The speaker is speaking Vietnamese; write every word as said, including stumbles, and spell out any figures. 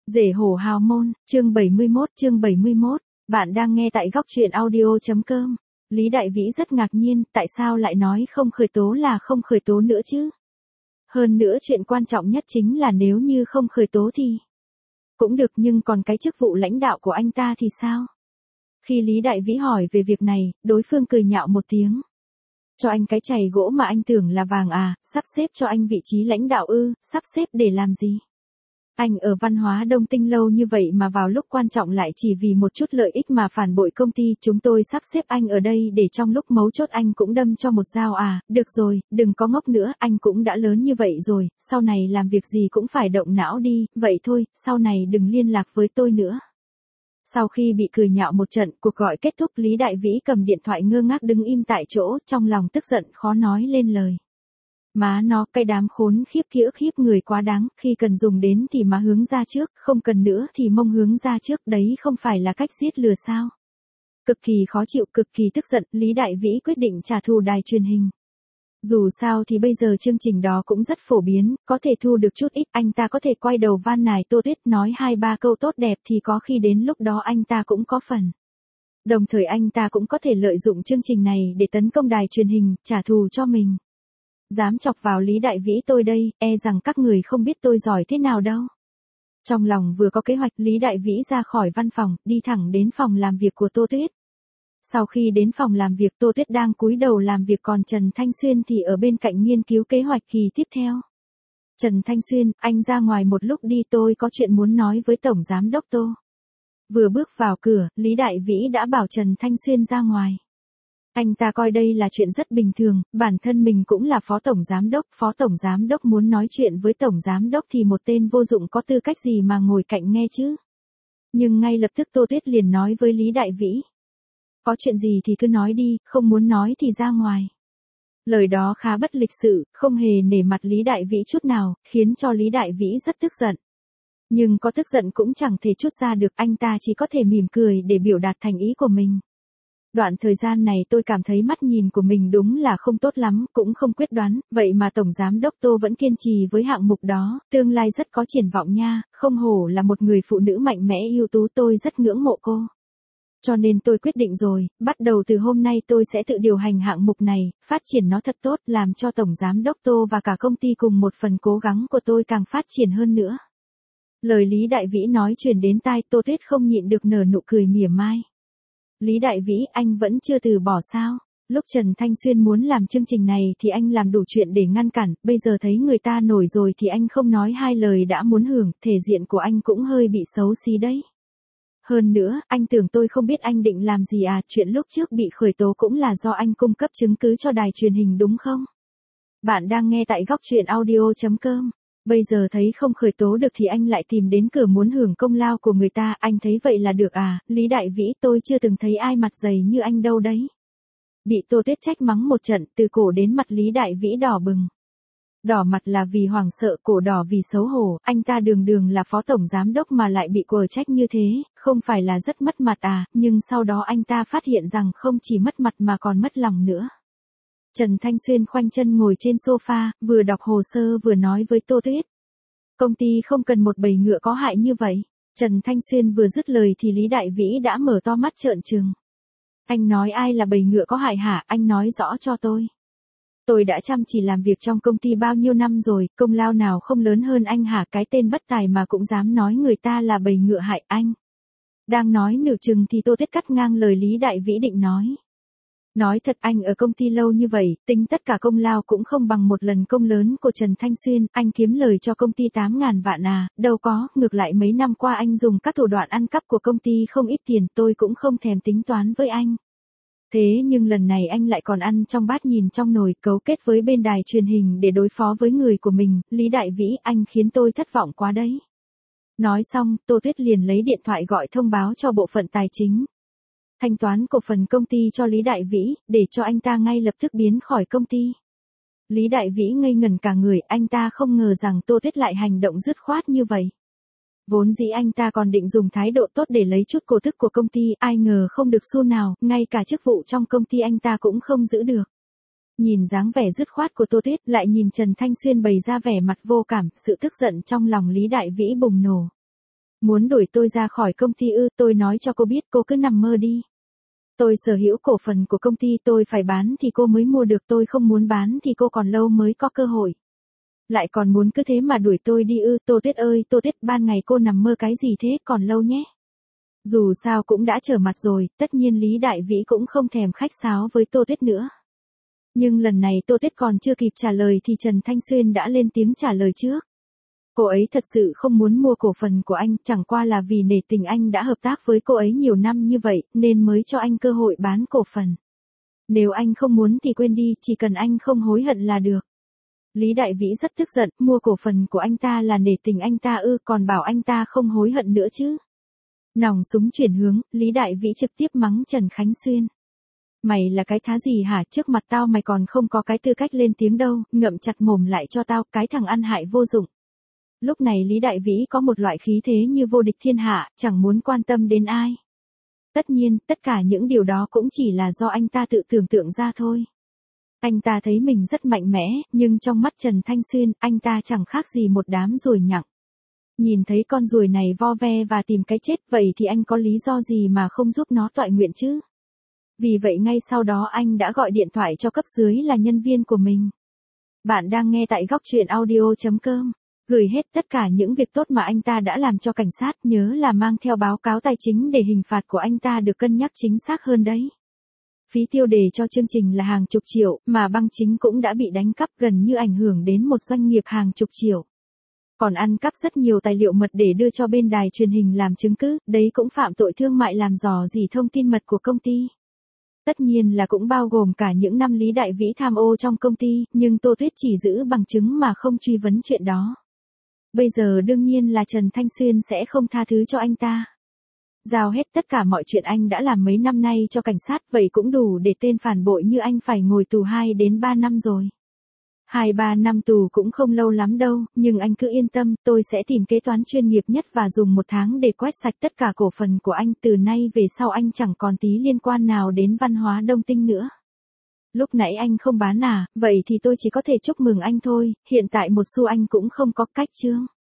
Rể hổ hào môn, chương bảy mươi mốt, chương bảy mươi mốt, bạn đang nghe tại góc truyện audio.com. Lý Đại Vĩ rất ngạc nhiên, tại sao lại nói không khởi tố là không khởi tố nữa chứ? Hơn nữa chuyện quan trọng nhất chính là nếu như không khởi tố thì cũng được, nhưng còn cái chức vụ lãnh đạo của anh ta thì sao? Khi Lý Đại Vĩ hỏi về việc này, đối phương cười nhạo một tiếng. Cho anh cái chày gỗ mà anh tưởng là vàng à, sắp xếp cho anh vị trí lãnh đạo ư, sắp xếp để làm gì? Anh ở Văn Hóa Đông Tinh lâu như vậy mà vào lúc quan trọng lại chỉ vì một chút lợi ích mà phản bội công ty, chúng tôi sắp xếp anh ở đây để trong lúc mấu chốt anh cũng đâm cho một dao à, được rồi, đừng có ngốc nữa, anh cũng đã lớn như vậy rồi, sau này làm việc gì cũng phải động não đi, vậy thôi, sau này đừng liên lạc với tôi nữa. Sau khi bị cười nhạo một trận, cuộc gọi kết thúc, Lý Đại Vĩ cầm điện thoại ngơ ngác đứng im tại chỗ, trong lòng tức giận khó nói lên lời. Má nó, cái đám khốn khiếp kia ức hiếp người quá đáng, khi cần dùng đến thì má hướng ra trước, không cần nữa thì mông hướng ra trước, đấy không phải là cách giết lừa sao? Cực kỳ khó chịu, cực kỳ tức giận, Lý Đại Vĩ quyết định trả thù đài truyền hình. Dù sao thì bây giờ chương trình đó cũng rất phổ biến, có thể thu được chút ít, anh ta có thể quay đầu van nài Tô Tuyết nói hai ba câu tốt đẹp thì có khi đến lúc đó anh ta cũng có phần. Đồng thời anh ta cũng có thể lợi dụng chương trình này để tấn công đài truyền hình, trả thù cho mình. Dám chọc vào Lý Đại Vĩ tôi đây, e rằng các người không biết tôi giỏi thế nào đâu. Trong lòng vừa có kế hoạch, Lý Đại Vĩ ra khỏi văn phòng, đi thẳng đến phòng làm việc của Tô Tuyết. Sau khi đến phòng làm việc, Tô Tuyết đang cúi đầu làm việc, còn Trần Thanh Xuyên thì ở bên cạnh nghiên cứu kế hoạch kỳ tiếp theo. Trần Thanh Xuyên, anh ra ngoài một lúc đi, tôi có chuyện muốn nói với Tổng Giám Đốc Tô. Vừa bước vào cửa, Lý Đại Vĩ đã bảo Trần Thanh Xuyên ra ngoài. Anh ta coi đây là chuyện rất bình thường, bản thân mình cũng là phó tổng giám đốc, phó tổng giám đốc muốn nói chuyện với tổng giám đốc thì một tên vô dụng có tư cách gì mà ngồi cạnh nghe chứ. Nhưng ngay lập tức Tô Tuyết liền nói với Lý Đại Vĩ. Có chuyện gì thì cứ nói đi, không muốn nói thì ra ngoài. Lời đó khá bất lịch sự, không hề nể mặt Lý Đại Vĩ chút nào, khiến cho Lý Đại Vĩ rất tức giận. Nhưng có tức giận cũng chẳng thể chút ra được, anh ta chỉ có thể mỉm cười để biểu đạt thành ý của mình. Đoạn thời gian này tôi cảm thấy mắt nhìn của mình đúng là không tốt lắm, cũng không quyết đoán, vậy mà Tổng Giám Đốc Tô vẫn kiên trì với hạng mục đó, tương lai rất có triển vọng nha, không hổ là một người phụ nữ mạnh mẽ ưu tú, tôi rất ngưỡng mộ cô. Cho nên tôi quyết định rồi, bắt đầu từ hôm nay tôi sẽ tự điều hành hạng mục này, phát triển nó thật tốt, làm cho Tổng Giám Đốc Tô và cả công ty cùng một phần cố gắng của tôi càng phát triển hơn nữa. Lời Lý Đại Vĩ nói truyền đến tai Tô Tuyết không nhịn được nở nụ cười mỉa mai. Lý Đại Vĩ, anh vẫn chưa từ bỏ sao? Lúc Trần Thanh Xuyên muốn làm chương trình này thì anh làm đủ chuyện để ngăn cản, bây giờ thấy người ta nổi rồi thì anh không nói hai lời đã muốn hưởng, thể diện của anh cũng hơi bị xấu xí đấy. Hơn nữa, anh tưởng tôi không biết anh định làm gì à, chuyện lúc trước bị khởi tố cũng là do anh cung cấp chứng cứ cho đài truyền hình đúng không? Bạn đang nghe tại góc truyện audio.com. Bây giờ thấy không khởi tố được thì anh lại tìm đến cửa muốn hưởng công lao của người ta, anh thấy vậy là được à? Lý Đại Vĩ, tôi chưa từng thấy ai mặt dày như anh đâu đấy. Bị Tô Tuyết trách mắng một trận, từ cổ đến mặt Lý Đại Vĩ đỏ bừng. Đỏ mặt là vì hoảng sợ, cổ đỏ vì xấu hổ, anh ta đường đường là phó tổng giám đốc mà lại bị quở trách như thế, không phải là rất mất mặt à, nhưng sau đó anh ta phát hiện rằng không chỉ mất mặt mà còn mất lòng nữa. Trần Thanh Xuyên khoanh chân ngồi trên sofa, vừa đọc hồ sơ vừa nói với Tô Tuyết. Công ty không cần một bầy ngựa có hại như vậy. Trần Thanh Xuyên vừa dứt lời thì Lý Đại Vĩ đã mở to mắt trợn trừng. Anh nói ai là bầy ngựa có hại hả, anh nói rõ cho tôi. Tôi đã chăm chỉ làm việc trong công ty bao nhiêu năm rồi, công lao nào không lớn hơn anh hả, cái tên bất tài mà cũng dám nói người ta là bầy ngựa hại anh. Đang nói nửa chừng thì Tô Tuyết cắt ngang lời Lý Đại Vĩ định nói. Nói thật, anh ở công ty lâu như vậy, tính tất cả công lao cũng không bằng một lần công lớn của Trần Thanh Xuyên, anh kiếm lời cho công ty tám ngàn vạn à, đâu có, ngược lại mấy năm qua anh dùng các thủ đoạn ăn cắp của công ty không ít tiền, tôi cũng không thèm tính toán với anh. Thế nhưng lần này anh lại còn ăn trong bát nhìn trong nồi, cấu kết với bên đài truyền hình để đối phó với người của mình, Lý Đại Vĩ, anh khiến tôi thất vọng quá đấy. Nói xong, Tô Tuyết liền lấy điện thoại gọi thông báo cho bộ phận tài chính. Thanh toán cổ phần công ty cho Lý Đại Vĩ, để cho anh ta ngay lập tức biến khỏi công ty. Lý Đại Vĩ ngây ngẩn cả người, anh ta không ngờ rằng Tô Tuyết lại hành động dứt khoát như vậy. Vốn dĩ anh ta còn định dùng thái độ tốt để lấy chút cổ tức của công ty, ai ngờ không được xu nào, ngay cả chức vụ trong công ty anh ta cũng không giữ được. Nhìn dáng vẻ dứt khoát của Tô Tuyết, lại nhìn Trần Thanh Xuyên bày ra vẻ mặt vô cảm, sự tức giận trong lòng Lý Đại Vĩ bùng nổ. Muốn đuổi tôi ra khỏi công ty ư? Tôi nói cho cô biết, cô cứ nằm mơ đi. Tôi sở hữu cổ phần của công ty, tôi phải bán thì cô mới mua được, tôi không muốn bán thì cô còn lâu mới có cơ hội. Lại còn muốn cứ thế mà đuổi tôi đi ư? Tô Tuyết ơi, Tô Tuyết, ban ngày cô nằm mơ cái gì thế, còn lâu nhé. Dù sao cũng đã trở mặt rồi, tất nhiên Lý Đại Vĩ cũng không thèm khách sáo với Tô Tuyết nữa. Nhưng lần này Tô Tuyết còn chưa kịp trả lời thì Trần Thanh Xuyên đã lên tiếng trả lời trước. Cô ấy thật sự không muốn mua cổ phần của anh, chẳng qua là vì nể tình anh đã hợp tác với cô ấy nhiều năm như vậy, nên mới cho anh cơ hội bán cổ phần. Nếu anh không muốn thì quên đi, chỉ cần anh không hối hận là được. Lý Đại Vĩ rất tức giận, mua cổ phần của anh ta là nể tình anh ta ư, còn bảo anh ta không hối hận nữa chứ. Nòng súng chuyển hướng, Lý Đại Vĩ trực tiếp mắng Trần Khánh Xuyên. Mày là cái thá gì hả, trước mặt tao mày còn không có cái tư cách lên tiếng đâu, ngậm chặt mồm lại cho tao, cái thằng ăn hại vô dụng. Lúc này Lý Đại Vĩ có một loại khí thế như vô địch thiên hạ, chẳng muốn quan tâm đến ai. Tất nhiên, tất cả những điều đó cũng chỉ là do anh ta tự tưởng tượng ra thôi. Anh ta thấy mình rất mạnh mẽ, nhưng trong mắt Trần Thanh Xuyên, anh ta chẳng khác gì một đám ruồi nhặng. Nhìn thấy con ruồi này vo ve và tìm cái chết, vậy thì anh có lý do gì mà không giúp nó toại nguyện chứ? Vì vậy ngay sau đó anh đã gọi điện thoại cho cấp dưới là nhân viên của mình. Bạn đang nghe tại góc truyện audio chấm com. Gửi hết tất cả những việc tốt mà anh ta đã làm cho cảnh sát, nhớ là mang theo báo cáo tài chính để hình phạt của anh ta được cân nhắc chính xác hơn đấy. Phí tiêu đề cho chương trình là hàng chục triệu, mà băng chính cũng đã bị đánh cắp, gần như ảnh hưởng đến một doanh nghiệp hàng chục triệu. Còn ăn cắp rất nhiều tài liệu mật để đưa cho bên đài truyền hình làm chứng cứ, đấy cũng phạm tội thương mại làm rò rỉ thông tin mật của công ty. Tất nhiên là cũng bao gồm cả những năm Lý Đại Vĩ tham ô trong công ty, nhưng Tô Tuyết chỉ giữ bằng chứng mà không truy vấn chuyện đó. Bây giờ đương nhiên là Trần Thanh Xuyên sẽ không tha thứ cho anh ta. Giao hết tất cả mọi chuyện anh đã làm mấy năm nay cho cảnh sát, vậy cũng đủ để tên phản bội như anh phải ngồi tù hai đến ba năm rồi. hai ba năm tù cũng không lâu lắm đâu, nhưng anh cứ yên tâm, tôi sẽ tìm kế toán chuyên nghiệp nhất và dùng một tháng để quét sạch tất cả cổ phần của anh, từ nay về sau anh chẳng còn tí liên quan nào đến Văn Hóa Đông Tinh nữa. Lúc nãy anh không bán à, vậy thì tôi chỉ có thể chúc mừng anh thôi, hiện tại một xu anh cũng không có, cách chương.